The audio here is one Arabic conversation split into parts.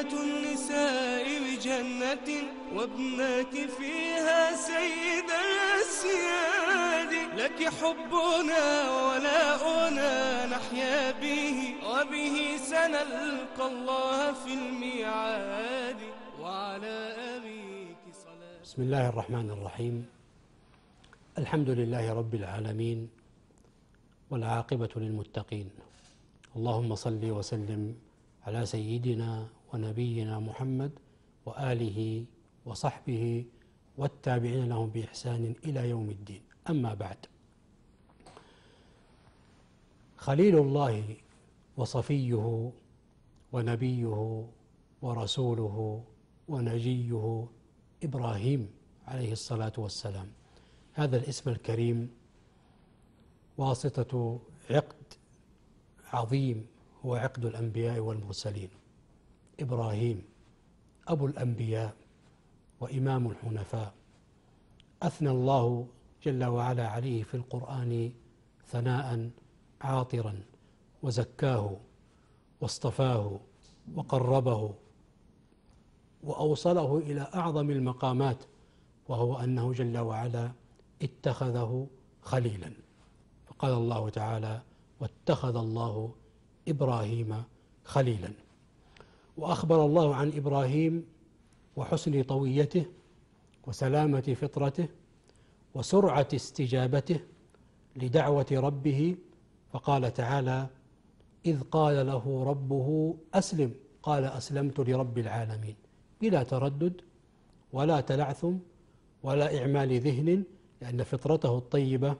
بنات النساء بجنة وابنك فيها سيد الأسياد. لك حبنا وولاؤنا نحيا به وبه سنلقى الله في الميعاد. وعلى أبيك صلاة. بسم الله الرحمن الرحيم. الحمد لله رب العالمين والعاقبة للمتقين. اللهم صل وسلم على سيدنا ونبينا محمد وآله وصحبه والتابعين لهم بإحسان إلى يوم الدين. أما بعد، خليل الله وصفيه ونبيه ورسوله ونجيه إبراهيم عليه الصلاة والسلام، هذا الاسم الكريم واسطة عقد عظيم هو عقد الأنبياء والمرسلين. إبراهيم أبو الأنبياء وإمام الحنفاء، أثنى الله جل وعلا عليه في القرآن ثناء عاطرا وزكاه واصطفاه وقربه وأوصله إلى أعظم المقامات، وهو أنه جل وعلا اتخذه خليلا. فقال الله تعالى: واتخذ الله إبراهيم خليلا. وأخبر الله عن إبراهيم وحسن طويته وسلامة فطرته وسرعة استجابته لدعوة ربه، فقال تعالى: إذ قال له ربه أسلم قال أسلمت لرب العالمين، بلا تردد ولا تلعثم ولا إعمال ذهن، لأن فطرته الطيبة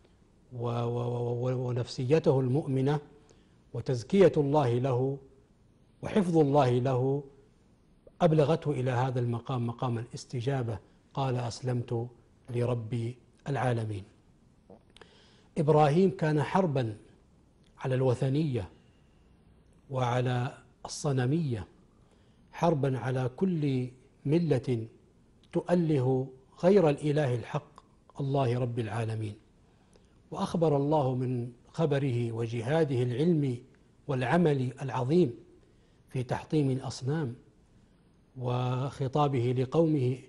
ونفسيته المؤمنة وتزكية الله له وحفظ الله له أبلغته إلى هذا المقام، مقام الاستجابة. قال أسلمت لرب العالمين. إبراهيم كان حربا على الوثنية وعلى الصنمية، حربا على كل ملة تؤله غير الإله الحق الله رب العالمين. وأخبر الله من خبره وجهاده العلمي والعمل العظيم في تحطيم الأصنام وخطابه لقومه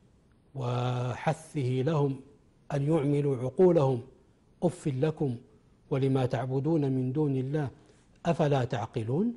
وحثه لهم أن يعملوا عقولهم: أف لكم ولما تعبدون من دون الله أفلا تعقلون.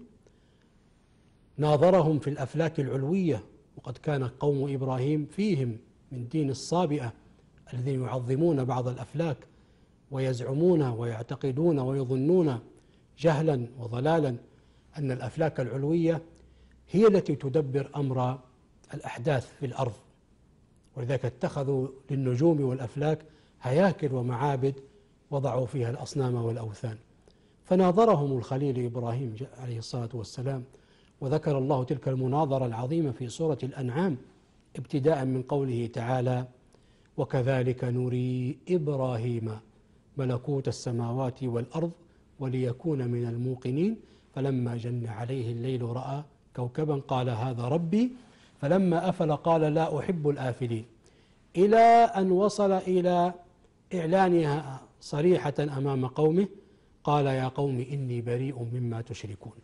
ناظرهم في الأفلاك العلوية، وقد كان قوم إبراهيم فيهم من دين الصابئة الذين يعظمون بعض الأفلاك ويزعمون ويعتقدون ويظنون جهلا وضلالا أن الأفلاك العلوية هي التي تدبر أمر الأحداث في الأرض، ولذلك اتخذوا للنجوم والأفلاك هياكل ومعابد وضعوا فيها الأصنام والأوثان. فناظرهم الخليل إبراهيم عليه الصلاة والسلام، وذكر الله تلك المناظرة العظيمة في سورة الأنعام، ابتداء من قوله تعالى: وكذلك نري إبراهيم ملكوت السماوات والأرض وليكون من الموقنين فلما جن عليه الليل رأى كوكبا قال هذا ربي فلما أفل قال لا أحب الآفلين، إلى أن وصل إلى إعلانها صريحة أمام قومه: قال يا قوم إني بريء مما تشركون.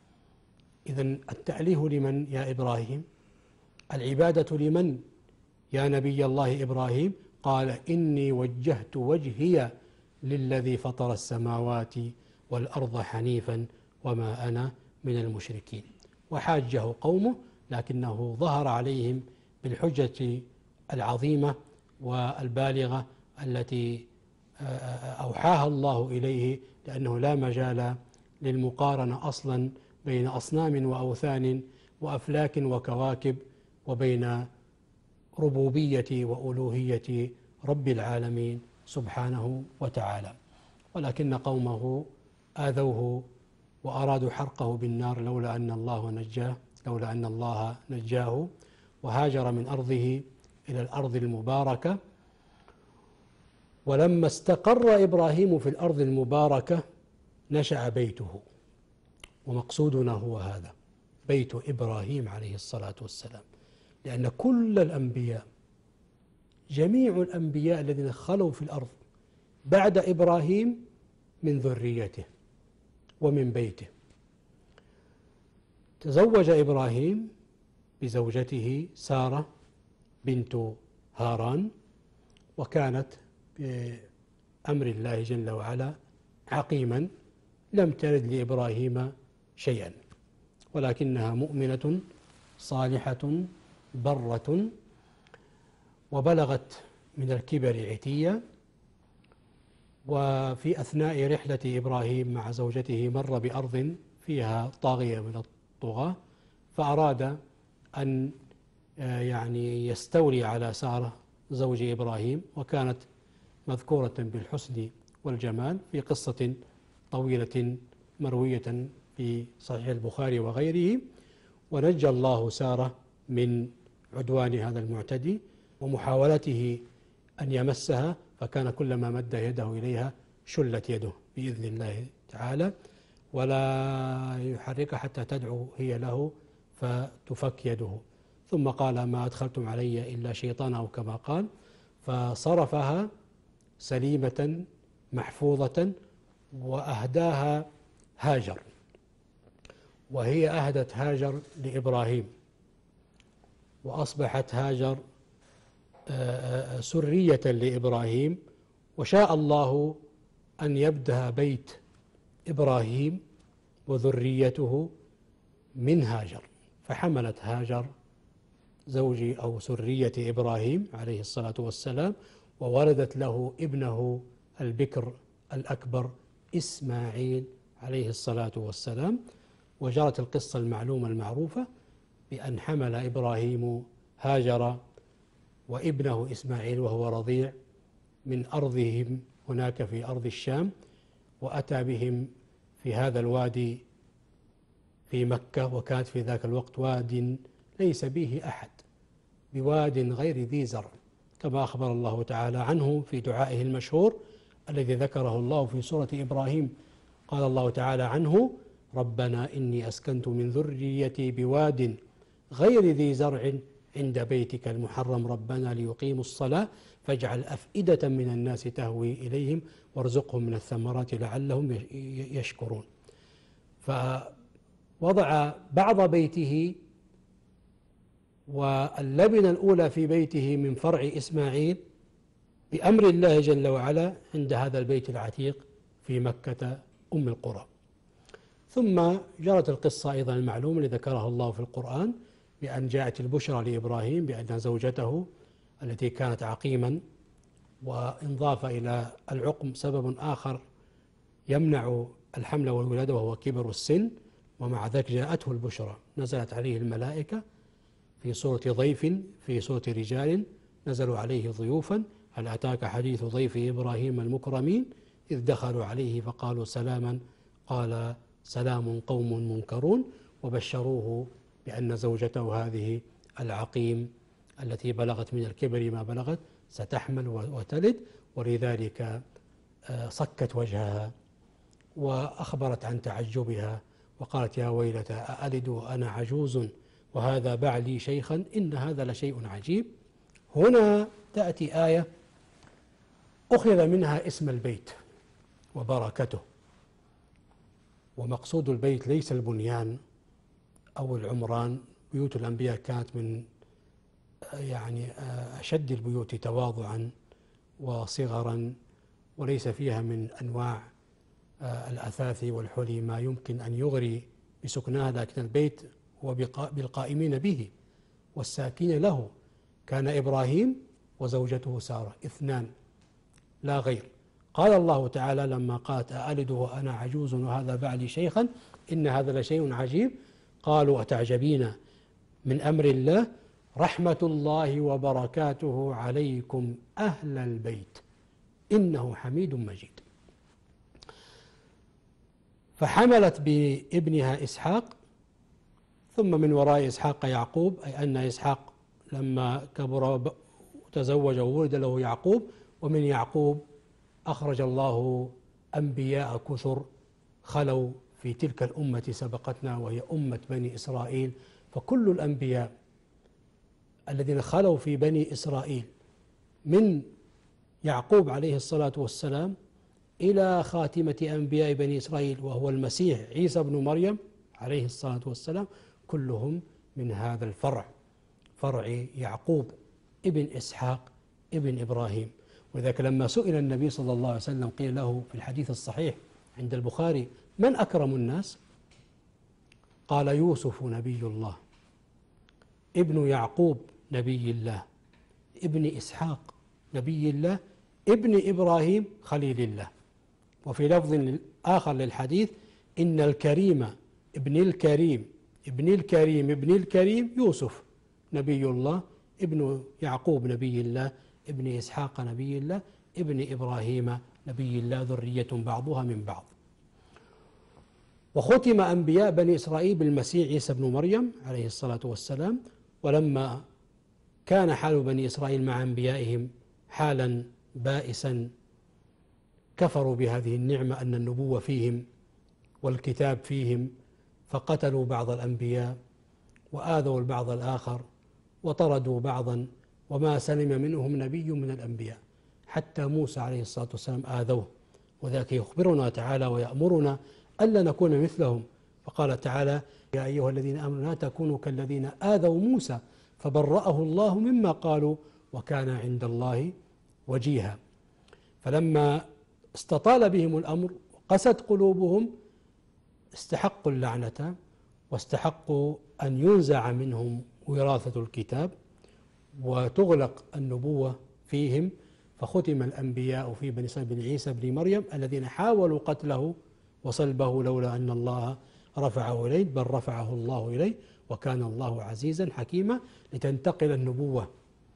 إذن التأليه لمن يا إبراهيم؟ العبادة لمن يا نبي الله إبراهيم؟ قال إني وجهت وجهي للذي فطر السماوات والأرض حنيفا وما أنا من المشركين. وحاجه قومه، لكنه ظهر عليهم بالحجة العظيمة والبالغة التي أوحاها الله إليه، لأنه لا مجال للمقارنة أصلا بين أصنام وأوثان وأفلاك وكواكب وبين ربوبية وألوهية رب العالمين سبحانه وتعالى. ولكن قومه آذوه وأرادوا حرقه بالنار لولا أن الله نجاه وهاجر من أرضه إلى الأرض المباركة. ولما استقر إبراهيم في الأرض المباركة نشأ بيته، ومقصودنا هو هذا، بيت إبراهيم عليه الصلاة والسلام، لأن كل الأنبياء، جميع الأنبياء الذين خلوا في الأرض بعد إبراهيم من ذريته ومن بيته. تزوج إبراهيم بزوجته سارة بنت هاران، وكانت بأمر الله جل وعلا عقيما، لم تلد لإبراهيم شيئا، ولكنها مؤمنة صالحة برة، وبلغت من الكبر عتيا. وفي أثناء رحلة إبراهيم مع زوجته مر بأرض فيها طاغية من الطغاة، فأراد أن يستولي على سارة زوج إبراهيم، وكانت مذكورة بالحسن والجمال في قصة طويلة مروية في صحيح البخاري وغيره. ونجى الله سارة من عدوان هذا المعتدي ومحاولته أن يمسها، فكان كلما مد يده إليها شلت يده بإذن الله تعالى، ولا يحرك حتى تدعو هي له فتفك يده. ثم قال: ما أدخلتم علي إلا شيطان، أو كما قال، فصرفها سليمة محفوظة وأهداها هاجر، وهي أهدت هاجر لإبراهيم، وأصبحت هاجر سرية لإبراهيم. وشاء الله أن يبدأ بيت إبراهيم وذريته من هاجر، فحملت هاجر زوج أو سرية إبراهيم عليه الصلاة والسلام، وولدت له ابنه البكر الأكبر إسماعيل عليه الصلاة والسلام. وجرت القصة المعلومة المعروفة بأن حمل إبراهيم هاجر وابنه إسماعيل وهو رضيع من أرضهم هناك في أرض الشام، وأتى بهم في هذا الوادي في مكة، وكانت في ذاك الوقت واد ليس به أحد، بواد غير ذي زرع، كما أخبر الله تعالى عنه في دعائه المشهور الذي ذكره الله في سورة إبراهيم. قال الله تعالى عنه: ربنا إني أسكنت من ذريتي بواد غير ذي زرع عند بيتك المحرم ربنا ليقيموا الصلاة فاجعل أفئدة من الناس تهوي إليهم وارزقهم من الثمرات لعلهم يشكرون. فوضع بعض بيته واللبنة الأولى في بيته من فرع إسماعيل بأمر الله جل وعلا عند هذا البيت العتيق في مكة أم القرى. ثم جرت القصة أيضا المعلومة اللي ذكرها الله في القرآن بأن جاءت البشرى لإبراهيم بأن زوجته التي كانت عقيما، وانضاف إلى العقم سبب آخر يمنع الحمل والولادة وهو كبر السن، ومع ذلك جاءته البشرى، نزلت عليه الملائكة في صورة ضيف في صورة رجال نزلوا عليه ضيوفا. هل أتاك حديث ضيف إبراهيم المكرمين إذ دخلوا عليه فقالوا سلاما قال سلام قوم منكرون، وبشروه بأن زوجته هذه العقيم التي بلغت من الكبر ما بلغت ستحمل وتلد، ولذلك صكت وجهها وأخبرت عن تعجبها وقالت: يا ويلتى أألد وأنا عجوز وهذا بعلي شيخا إن هذا لشيء عجيب. هنا تأتي آية أخذ منها اسم البيت وبركته، ومقصود البيت ليس البنيان أو العمران. بيوت الأنبياء كانت من أشد البيوت تواضعا وصغرا، وليس فيها من أنواع الأثاث والحلي ما يمكن أن يغري بسكنها، لكن البيت هو بالقائمين به والساكين له. كان إبراهيم وزوجته سارة اثنان لا غير. قال الله تعالى لما قالت: أألد وأنا عجوز وهذا بعلي شيخا إن هذا لشيء عجيب، قالوا: أتعجبين من أمر الله رحمة الله وبركاته عليكم أهل البيت إنه حميد مجيد. فحملت بابنها إسحاق، ثم من وراء إسحاق يعقوب، أي أن إسحاق لما كبر وتزوج وولد له يعقوب، ومن يعقوب أخرج الله أنبياء كثر خلوا في تلك الأمة سبقتنا وهي أمة بني إسرائيل. فكل الأنبياء الذين خلوا في بني إسرائيل من يعقوب عليه الصلاة والسلام إلى خاتمة أنبياء بني إسرائيل وهو المسيح عيسى بن مريم عليه الصلاة والسلام، كلهم من هذا الفرع، فرع يعقوب ابن إسحاق ابن إبراهيم. ولذلك لما سئل النبي صلى الله عليه وسلم قيل له في الحديث الصحيح عند البخاري: من أكرم الناس؟ قال: يوسف نبي الله، ابن يعقوب نبي الله، ابن إسحاق نبي الله، ابن إبراهيم خليل الله. وفي لفظ آخر للحديث: إن الكريم ابن الكريم ابن الكريم ابن الكريم يوسف نبي الله، ابن يعقوب نبي الله، ابن إسحاق نبي الله، ابن إبراهيم نبي الله، ذرية بعضها من بعض. وختم أنبياء بني إسرائيل بالمسيح عيسى بن مريم عليه الصلاة والسلام. ولما كان حال بني إسرائيل مع أنبيائهم حالا بائسا، كفروا بهذه النعمة أن النبوة فيهم والكتاب فيهم، فقتلوا بعض الأنبياء وآذوا البعض الآخر وطردوا بعضا، وما سلم منهم نبي من الأنبياء، حتى موسى عليه الصلاة والسلام آذوه. وذلك يخبرنا تعالى ويأمرنا ألا نكون مثلهم، فقال تعالى: يا أيها الذين آمنوا لا تكونوا كالذين آذوا موسى فبرأه الله مما قالوا وكان عند الله وجيها. فلما استطال بهم الأمر وقست قلوبهم استحقوا اللعنة واستحقوا أن ينزع منهم وراثة الكتاب وتغلق النبوة فيهم. فختم الأنبياء في بني إسرائيل بن عيسى بن مريم الذين حاولوا قتله وصلبه لولا أن الله رفعه إليه، بل رفعه الله إليه، وكان الله عزيزا حكيما، لتنتقل النبوة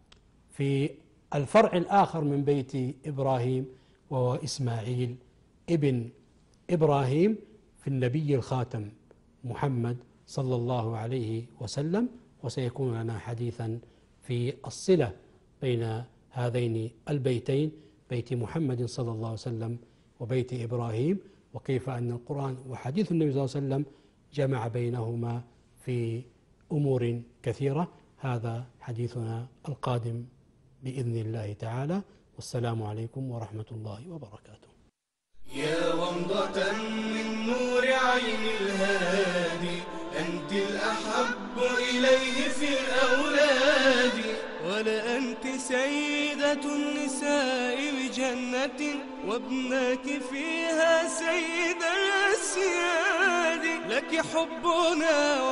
في الفرع الآخر من بيت إبراهيم، وهو إسماعيل ابن إبراهيم، في النبي الخاتم محمد صلى الله عليه وسلم. وسيكون لنا حديثا في الصلة بين هذين البيتين، بيت محمد صلى الله عليه وسلم وبيت إبراهيم، وكيف أن القرآن وحديث النبي صلى الله عليه وسلم جمع بينهما في أمور كثيرة. هذا حديثنا القادم بإذن الله تعالى، والسلام عليكم ورحمة الله وبركاته. يا ومضة من نور عين الهادي، أنت الأحب إليه في الأولاد، ولأنت سيدة النساء بجنة، وابنك فيها سيد الأسياد. لك حبنا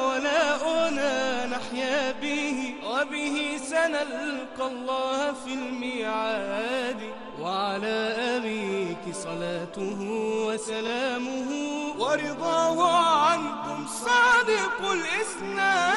ولاؤنا نحيا به، وبه سنلقى الله في الميعاد. وعلى أبيك صلاته وسلامه، ورضاه عنكم صادق الإسناد.